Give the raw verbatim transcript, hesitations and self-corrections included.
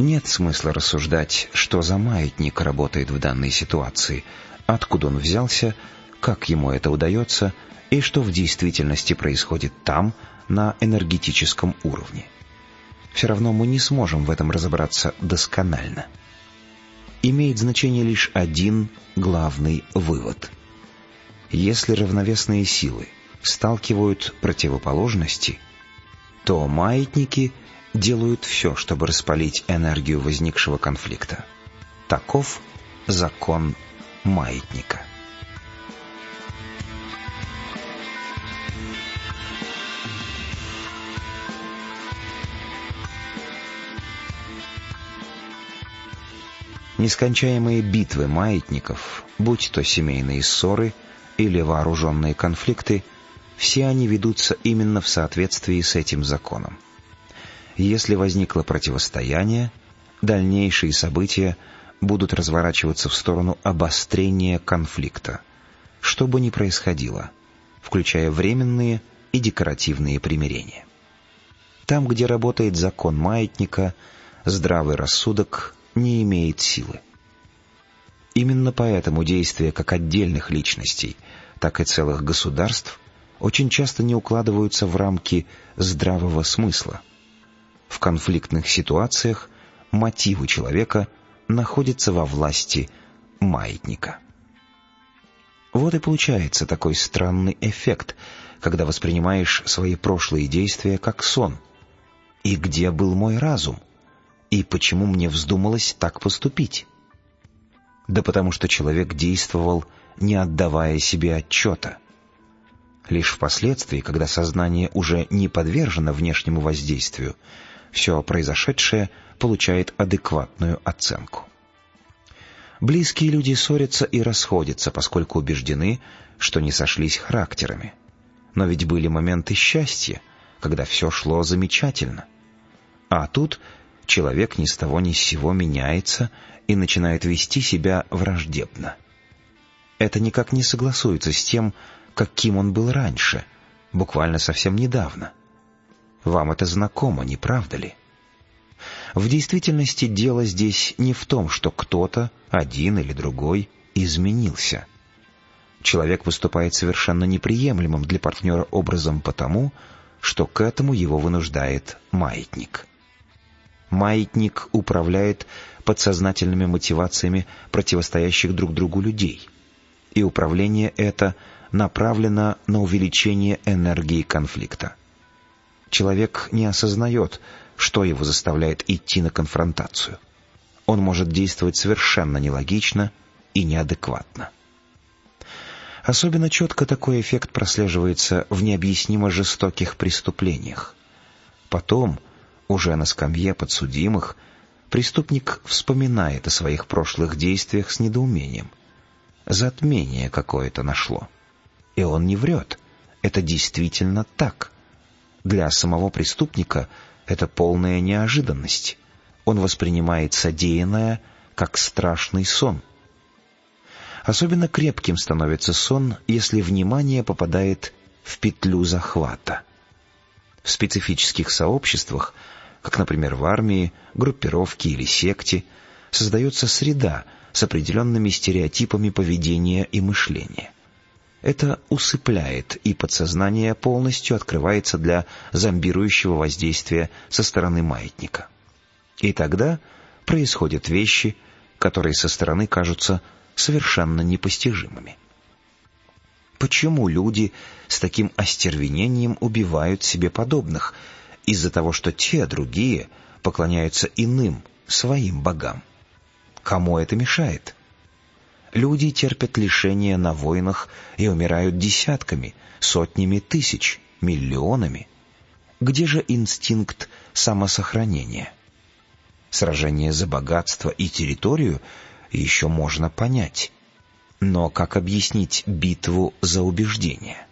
Нет смысла рассуждать, что за маятник работает в данной ситуации, откуда он взялся, как ему это удается и что в действительности происходит там, на энергетическом уровне. Все равно мы не сможем в этом разобраться досконально. Имеет значение лишь один главный вывод. Если равновесные силы сталкивают противоположности, то маятники делают все, чтобы распалить энергию возникшего конфликта. Таков закон маятника. Нескончаемые битвы маятников, будь то семейные ссоры или вооруженные конфликты, все они ведутся именно в соответствии с этим законом. Если возникло противостояние, дальнейшие события будут разворачиваться в сторону обострения конфликта, что бы ни происходило, включая временные и декоративные примирения. Там, где работает закон маятника, здравый рассудок не имеет силы. Именно поэтому действия как отдельных личностей, так и целых государств очень часто не укладываются в рамки здравого смысла. В конфликтных ситуациях мотивы человека находятся во власти маятника. Вот и получается такой странный эффект, когда воспринимаешь свои прошлые действия как сон. И где был мой разум? И почему мне вздумалось так поступить? Да потому что человек действовал, не отдавая себе отчета. Лишь впоследствии, когда сознание уже не подвержено внешнему воздействию, все произошедшее получает адекватную оценку. Близкие люди ссорятся и расходятся, поскольку убеждены, что не сошлись характерами. Но ведь были моменты счастья, когда все шло замечательно. А тут человек ни с того ни с сего меняется и начинает вести себя враждебно. Это никак не согласуется с тем, каким он был раньше, буквально совсем недавно. Вам это знакомо, не правда ли? В действительности дело здесь не в том, что кто-то, один или другой, изменился. Человек выступает совершенно неприемлемым для партнера образом потому, что к этому его вынуждает маятник. Маятник управляет подсознательными мотивациями противостоящих друг другу людей, и управление это направлено на увеличение энергии конфликта. Человек не осознает, что его заставляет идти на конфронтацию. Он может действовать совершенно нелогично и неадекватно. Особенно четко такой эффект прослеживается в необъяснимо жестоких преступлениях. Потом, уже на скамье подсудимых, преступник вспоминает о своих прошлых действиях с недоумением. Затмение какое-то нашло. И он не врет. Это действительно так. Для самого преступника это полная неожиданность. Он воспринимает содеянное как страшный сон. Особенно крепким становится сон, если внимание попадает в петлю захвата. В специфических сообществах, как, например, в армии, группировке или секте, создается среда с определенными стереотипами поведения и мышления. Это усыпляет, и подсознание полностью открывается для зомбирующего воздействия со стороны маятника. И тогда происходят вещи, которые со стороны кажутся совершенно непостижимыми. Почему люди с таким остервенением убивают себе подобных? Из-за того, что те, другие, поклоняются иным, своим богам. Кому это мешает? Люди терпят лишения на войнах и умирают десятками, сотнями тысяч, миллионами. Где же инстинкт самосохранения? Сражение за богатство и территорию еще можно понять. Но как объяснить битву за убеждение?